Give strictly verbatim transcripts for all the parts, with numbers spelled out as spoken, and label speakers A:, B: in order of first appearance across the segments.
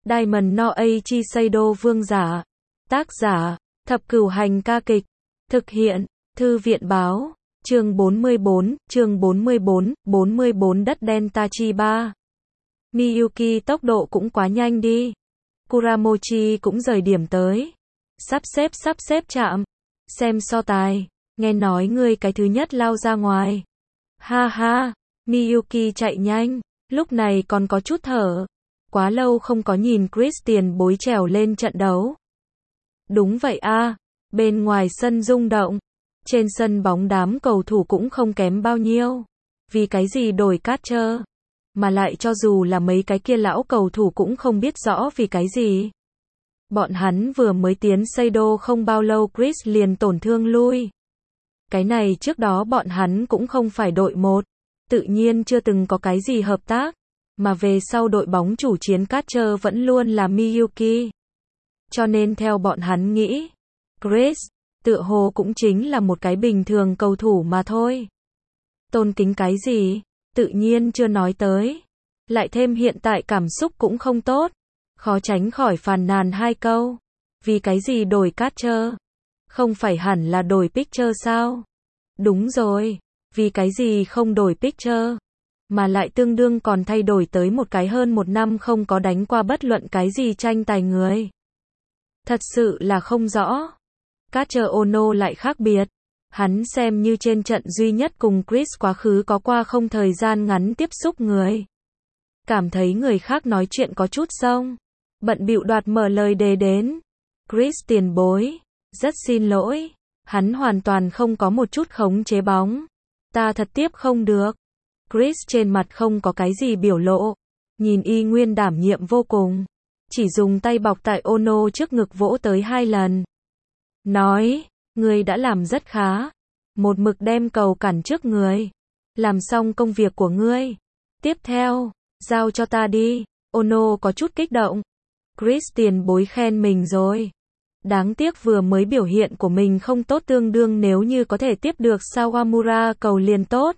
A: Diamond no Eiichi Seido vương giả. Tác giả, Thập Cửu Hành ca kịch. Thực hiện, Thư viện báo. Chương bốn mươi bốn, chương bốn mươi bốn, bốn mươi bốn đất đen Tachi ba. Miyuki tốc độ cũng quá nhanh đi. Kuramochi cũng rời điểm tới. Sắp xếp sắp xếp chạm. Xem so tài. Nghe nói ngươi cái thứ nhất lao ra ngoài. Ha ha, Miyuki chạy nhanh. Lúc này còn có chút thở. Quá lâu không có nhìn Chris tiền bối trèo lên trận đấu. Đúng vậy a, bên ngoài sân rung động. Trên sân bóng đám cầu thủ cũng không kém bao nhiêu. Vì cái gì đổi catcher? Mà lại cho dù là mấy cái kia lão cầu thủ cũng không biết rõ vì cái gì. Bọn hắn vừa mới tiến Seido không bao lâu Chris liền tổn thương lui. Cái này trước đó bọn hắn cũng không phải đội một. Tự nhiên chưa từng có cái gì hợp tác. Mà về sau đội bóng chủ chiến catcher vẫn luôn là Miyuki. Cho nên theo bọn hắn nghĩ, Chris, tựa hồ cũng chính là một cái bình thường cầu thủ mà thôi. Tôn kính cái gì? Tự nhiên chưa nói tới. Lại thêm hiện tại cảm xúc cũng không tốt. Khó tránh khỏi phàn nàn hai câu. Vì cái gì đổi catcher? Không phải hẳn là đổi pitcher sao? Đúng rồi. Vì cái gì không đổi pitcher? Mà lại tương đương còn thay đổi tới một cái hơn một năm không có đánh qua bất luận cái gì tranh tài người. Thật sự là không rõ. Catcher Ono lại khác biệt. Hắn xem như trên trận duy nhất cùng Chris quá khứ có qua không thời gian ngắn tiếp xúc người. Cảm thấy người khác nói chuyện có chút xông. Bận bịu đoạt mở lời đề đến. Chris tiền bối. Rất xin lỗi. Hắn hoàn toàn không có một chút khống chế bóng. Ta thật tiếp không được. Chris trên mặt không có cái gì biểu lộ. Nhìn y nguyên đảm nhiệm vô cùng. Chỉ dùng tay bọc tại Ono trước ngực vỗ tới hai lần. Nói, ngươi đã làm rất khá. Một mực đem cầu cản trước người. Làm xong công việc của ngươi. Tiếp theo, giao cho ta đi. Ono có chút kích động. Chris tiền bối khen mình rồi. Đáng tiếc vừa mới biểu hiện của mình không tốt tương đương nếu như có thể tiếp được Sawamura cầu liền tốt.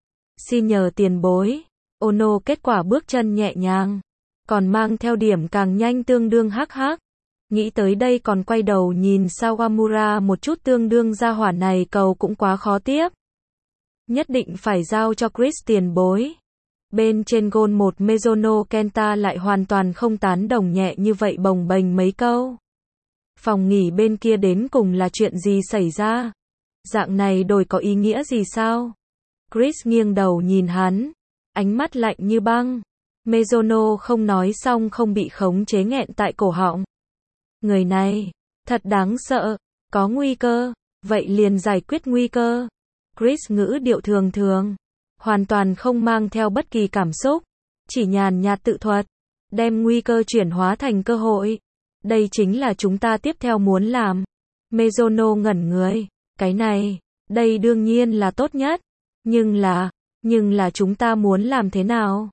A: Xin nhờ tiền bối. Ono kết quả bước chân nhẹ nhàng. Còn mang theo điểm càng nhanh tương đương hắc hắc. Nghĩ tới đây còn quay đầu nhìn Sawamura một chút tương đương ra hỏa này cầu cũng quá khó tiếp. Nhất định phải giao cho Chris tiền bối. Bên trên gôn một Mizuno Kenta lại hoàn toàn không tán đồng nhẹ như vậy bồng bềnh mấy câu. Phòng nghỉ bên kia đến cùng là chuyện gì xảy ra? Dạng này đổi có ý nghĩa gì sao? Chris nghiêng đầu nhìn hắn. Ánh mắt lạnh như băng. Mizuno không nói xong không bị khống chế nghẹn tại cổ họng. Người này, thật đáng sợ, có nguy cơ, vậy liền giải quyết nguy cơ. Chris ngữ điệu thường thường, hoàn toàn không mang theo bất kỳ cảm xúc, chỉ nhàn nhạt tự thuật, đem nguy cơ chuyển hóa thành cơ hội. Đây chính là chúng ta tiếp theo muốn làm. Mizuno ngẩn người, cái này, đây đương nhiên là tốt nhất, nhưng là, nhưng là chúng ta muốn làm thế nào?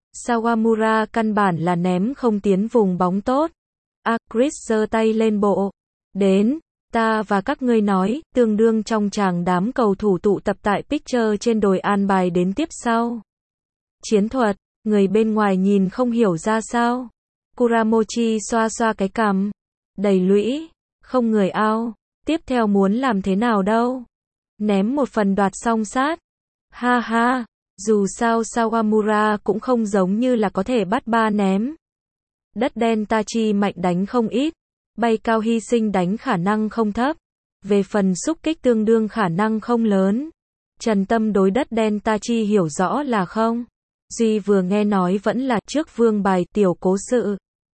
A: Sawamura căn bản là ném không tiến vùng bóng tốt. A, Chris giơ tay lên bộ. Đến, ta và các ngươi nói, tương đương trong tràng đám cầu thủ tụ tập tại pitcher trên đồi an bài đến tiếp sau. Chiến thuật, người bên ngoài nhìn không hiểu ra sao. Kuramochi xoa xoa cái cằm. Đầy lũy, không người ao. Tiếp theo muốn làm thế nào đâu? Ném một phần đoạt song sát. Ha ha, dù sao Sawamura cũng không giống như là có thể bắt ba ném. Đất đen Tachi mạnh đánh không ít, bay cao hy sinh đánh khả năng không thấp, về phần xúc kích tương đương khả năng không lớn. Trần Tâm đối đất đen Tachi hiểu rõ là không. Duy vừa nghe nói vẫn là trước vương bài tiểu cố sự.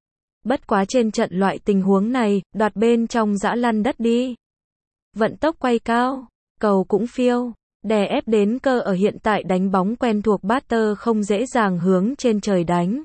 A: Bất quá trên trận loại tình huống này, đoạt bên trong dã lăn đất đi. Vận tốc quay cao, cầu cũng phiêu, đè ép đến cơ ở hiện tại đánh bóng quen thuộc batter không dễ dàng hướng trên trời đánh.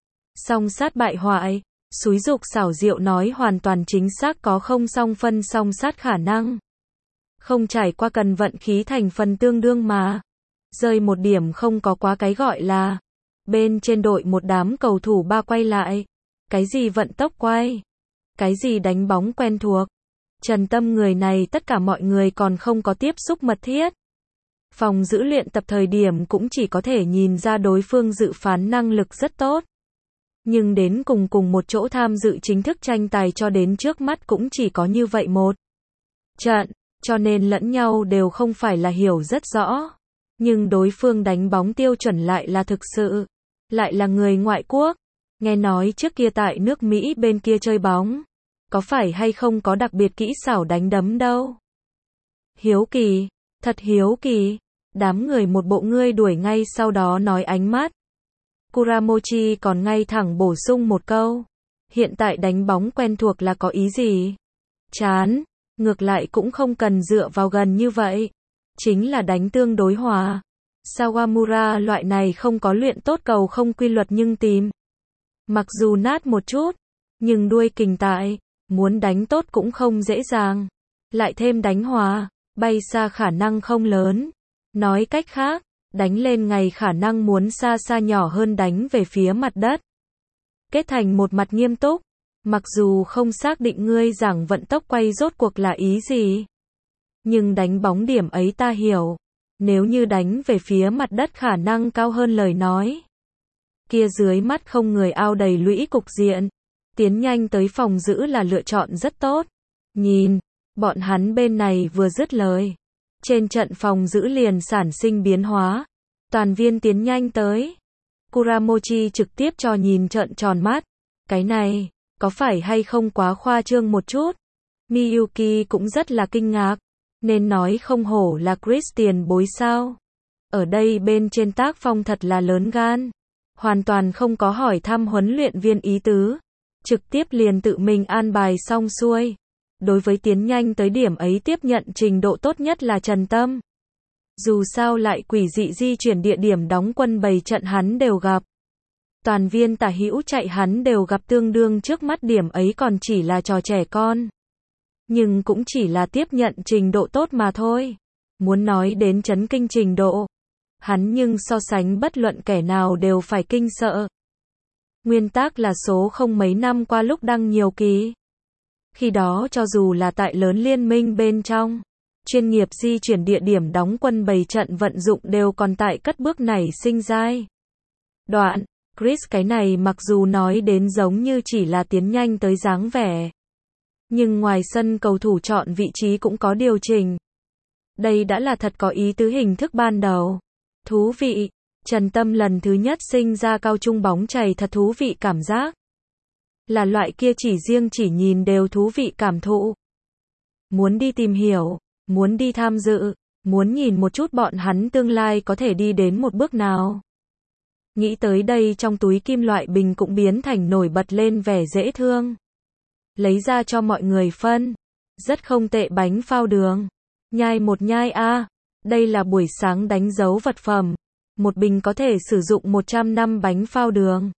A: Song sát bại hoại, xúi dục xảo diệu nói hoàn toàn chính xác có không song phân song sát khả năng. Không trải qua cần vận khí thành phần tương đương mà. Rơi một điểm không có quá cái gọi là. Bên trên đội một đám cầu thủ ba quay lại. Cái gì vận tốc quay? Cái gì đánh bóng quen thuộc? Trần Tâm người này tất cả mọi người còn không có tiếp xúc mật thiết. Phòng giữ luyện tập thời điểm cũng chỉ có thể nhìn ra đối phương dự phán năng lực rất tốt. Nhưng đến cùng cùng một chỗ tham dự chính thức tranh tài cho đến trước mắt cũng chỉ có như vậy một trận, cho nên lẫn nhau đều không phải là hiểu rất rõ. Nhưng đối phương đánh bóng tiêu chuẩn lại là thực sự, lại là người ngoại quốc. Nghe nói trước kia tại nước Mỹ bên kia chơi bóng, có phải hay không có đặc biệt kỹ xảo đánh đấm đâu. Hiếu kỳ, thật hiếu kỳ. Đám người một bộ ngươi đuổi ngay sau đó nói ánh mắt. Kuramochi còn ngay thẳng bổ sung một câu. Hiện tại đánh bóng quen thuộc là có ý gì? Chán, ngược lại cũng không cần dựa vào gần như vậy. Chính là đánh tương đối hòa. Sawamura loại này không có luyện tốt cầu không quy luật nhưng tìm. Mặc dù nát một chút, nhưng đuôi kình tại, muốn đánh tốt cũng không dễ dàng. Lại thêm đánh hòa, bay xa khả năng không lớn. Nói cách khác, đánh lên ngày khả năng muốn xa xa nhỏ hơn đánh về phía mặt đất. Kết thành một mặt nghiêm túc, mặc dù không xác định ngươi giảng vận tốc quay rốt cuộc là ý gì. Nhưng đánh bóng điểm ấy ta hiểu, nếu như đánh về phía mặt đất khả năng cao hơn lời nói. Kia dưới mắt không người ao đầy lũy cục diện, tiến nhanh tới phòng giữ là lựa chọn rất tốt. Nhìn, bọn hắn bên này vừa dứt lời. Trên trận phòng giữ liền sản sinh biến hóa. Toàn viên tiến nhanh tới. Kuramochi trực tiếp cho nhìn trợn tròn mắt. Cái này, có phải hay không quá khoa trương một chút? Miyuki cũng rất là kinh ngạc. Nên nói không hổ là Christian bối sao. Ở đây bên trên tác phong thật là lớn gan. Hoàn toàn không có hỏi thăm huấn luyện viên ý tứ. Trực tiếp liền tự mình an bài xong xuôi. Đối với tiến nhanh tới điểm ấy tiếp nhận trình độ tốt nhất là Trần Tâm. Dù sao lại quỷ dị di chuyển địa điểm đóng quân bày trận hắn đều gặp. Toàn viên tả hữu chạy hắn đều gặp tương đương trước mắt điểm ấy còn chỉ là trò trẻ con. Nhưng cũng chỉ là tiếp nhận trình độ tốt mà thôi. Muốn nói đến chấn kinh trình độ. Hắn nhưng so sánh bất luận kẻ nào đều phải kinh sợ. Nguyên tắc là số không mấy năm qua lúc đăng nhiều kỳ. Khi đó cho dù là tại lớn liên minh bên trong, chuyên nghiệp di chuyển địa điểm đóng quân bày trận vận dụng đều còn tại cất bước nảy sinh giai đoạn. Chris cái này mặc dù nói đến giống như chỉ là tiến nhanh tới dáng vẻ. Nhưng ngoài sân cầu thủ chọn vị trí cũng có điều chỉnh. Đây đã là thật có ý tứ hình thức ban đầu. Thú vị. Trần Tâm lần thứ nhất sinh ra cao trung bóng chày thật thú vị cảm giác. Là loại kia chỉ riêng chỉ nhìn đều thú vị cảm thụ. Muốn đi tìm hiểu, muốn đi tham dự, muốn nhìn một chút bọn hắn tương lai có thể đi đến một bước nào. Nghĩ tới đây trong túi kim loại bình cũng biến thành nổi bật lên vẻ dễ thương. Lấy ra cho mọi người phân. Rất không tệ bánh phao đường. Nhai một nhai a. Đây là buổi sáng đánh dấu vật phẩm. Một bình có thể sử dụng một trăm năm bánh phao đường.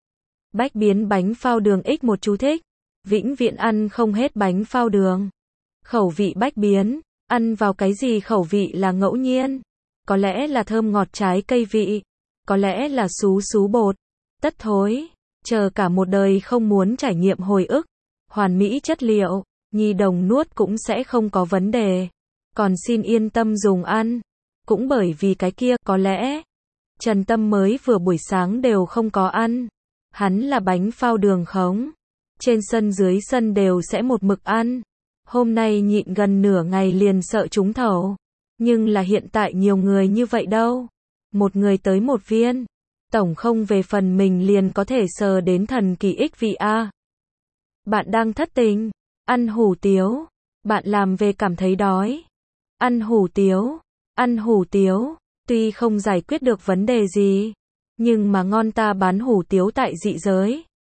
A: Bách biến bánh phao đường x một chú thích. Vĩnh viễn ăn không hết bánh phao đường. Khẩu vị bách biến. Ăn vào cái gì khẩu vị là ngẫu nhiên. Có lẽ là thơm ngọt trái cây vị. Có lẽ là xú xú bột. Tất thối. Chờ cả một đời không muốn trải nghiệm hồi ức. Hoàn mỹ chất liệu. Nhi đồng nuốt cũng sẽ không có vấn đề. Còn xin yên tâm dùng ăn. Cũng bởi vì cái kia có lẽ. Trần Tâm mới vừa buổi sáng đều không có ăn. Hắn là bánh phao đường khống. Trên sân dưới sân đều sẽ một mực ăn. Hôm nay nhịn gần nửa ngày liền sợ trúng thầu. Nhưng là hiện tại nhiều người như vậy đâu. Một người tới một viên. Tổng không về phần mình liền có thể sờ đến thần kỳ ích vị A. Bạn đang thất tình. Ăn hủ tiếu. Bạn làm về cảm thấy đói. Ăn hủ tiếu. Ăn hủ tiếu. Tuy không giải quyết được vấn đề gì. Nhưng mà ngon ta bán hủ tiếu tại dị giới.